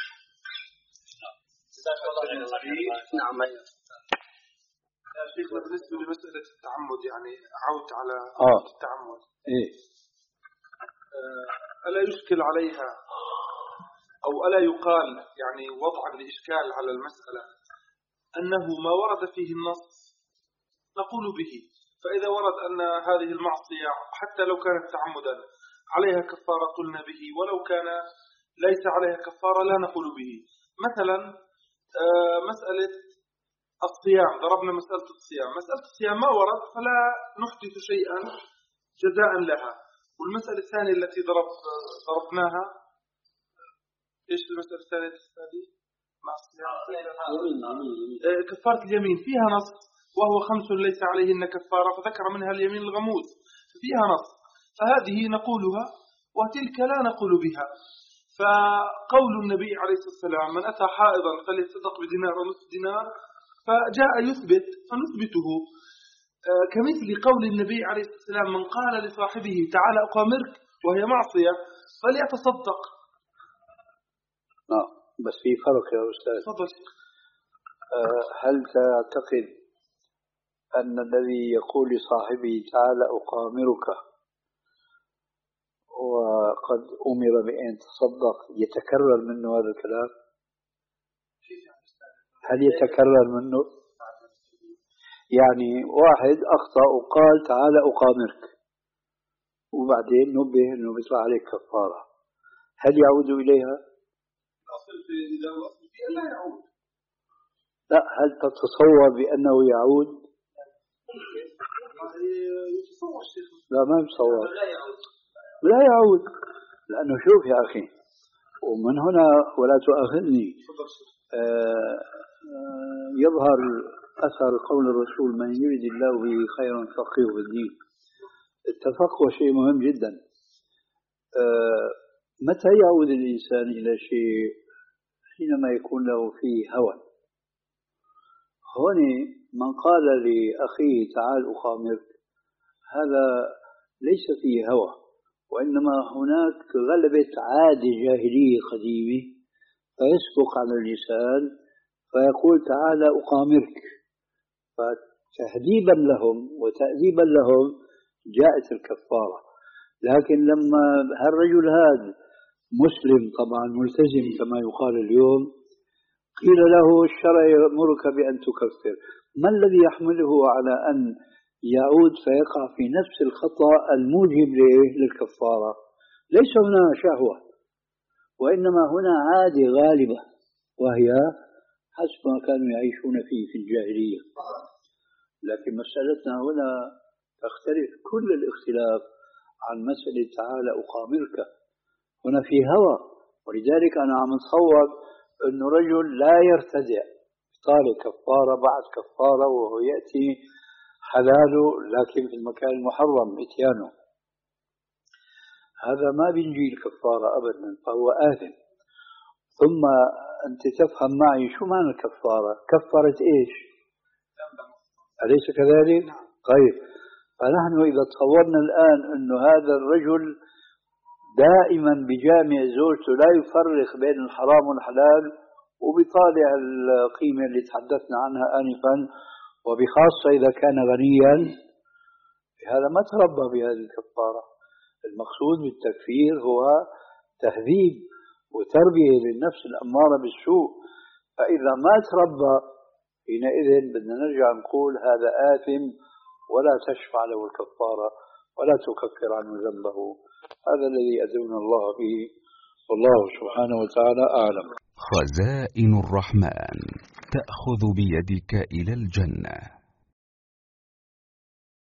نعم. يا شيخ بالنسبة لمسألة التعمد يعني عودت على آه. التعمد. إيه. آه ألا يشكل عليها أو ألا يقال يعني وضعا لإشكال على المسألة أنه ما ورد فيه النص نقول به، فإذا ورد أن هذه المعصية حتى لو كانت تعمدا عليها كفارة قلنا به، ولو كان ليس عليها كفارة لا نقول به. مثلا آه مسألة الصيام، ضربنا مسألة الصيام، مسألة الصيام ما ورد فلا نحدث شيئا جزاء لها. والمسألة الثانية التي ضرب ضربناها إيش المسألة الثانية هذه؟ مع الصيام آه كفارة اليمين فيها نص وهو خمس ليس عليهن كفارة فذكر منها اليمين الغموس فيها نص، فهذه نقولها وتلك لا نقول بها. فقول النبي عليه الصلاة والسلام من أتى حائضا فليتصدق بدينار ونصف دينار فجاء يثبت فنثبته، آه كمثل قول النبي عليه الصلاة والسلام من قال لصاحبه تعالى أقامرك وهي معصية فليتصدق. آه بس في فرق يا أستاذ. آه هل تعتقد أن الذي يقول لصاحبه تعالى أقامرك وقد أمر بأن تصدق يتكرر منه هذا الكلام؟ هل يتكرر منه؟ يعني واحد أخطأ وقال تعالى أقامرك وبعدين نبه أنه بيطلع عليك كفارة، هل يعود إليها؟ لا يعود. لا، هل تتصور بأنه يعود؟ لا ما يتصور. لا يعود، لأنه شوف يا أخي، ومن هنا ولا تؤاخذني آه آه يظهر أثر قول الرسول من يريد الله به خيرا فقهه في الدين. التفقه شيء مهم جدا. آه متى يعود الإنسان إلى شيء؟ حينما يكون له فيه هوى. هنا من قال لأخيه تعال أقامرك هذا ليس فيه هوى، وإنما هناك غلبة عادة جاهلية قديمة فيسبق على اللسان فيقول تعالى أقامرك، فتهذيبا لهم وتأديبا لهم جاءت الكفارة. لكن لما هالرجل هذا مسلم طبعا ملتزم كما يقال اليوم قيل له الشرع يأمرك بأن تكفر، ما الذي يحمله على أن يعود فيقع في نفس الخطأ الموجب للكفارة؟ ليس هنا شهوة، وإنما هنا عادة غالبة وهي حسب ما كانوا يعيشون فيه في الجاهلية. لكن مسألتنا هنا تختلف كل الاختلاف عن مسألة تعالى أقامرك. هنا في هوى. ولذلك أنا عم أتصور أنه رجل لا يرتدع طالع كفارة بعد كفارة وهو يأتي حلاله لكن في المكان المحرم إتيانه، هذا ما بينجي الكفارة أبدا، فهو آثم. ثم أنت تفهم معي شو معنى الكفارة؟ كفرت إيش؟ أليس كذلك؟ طيب، فنحن إذا تصورنا الآن أنه هذا الرجل دائما بجامع زوجته لا يفرق بين الحرام والحلال وبطالع القيمة اللي تحدثنا عنها آنفا، وبخاصة إذا كان غنيا، هذا ما تربى بهذه الكفارة. المقصود بالتكفير هو تهذيب وتربية للنفس الأمارة بالسوء، فإذا ما تربى حينئذ بدنا نرجع نقول هذا آثم ولا تشفع له الكفارة ولا تكفر عنه ذنبه. هذا الذي أدعونا الله به، والله سبحانه وتعالى أعلم. خزائن الرحمن تأخذ بيدك إلى الجنة.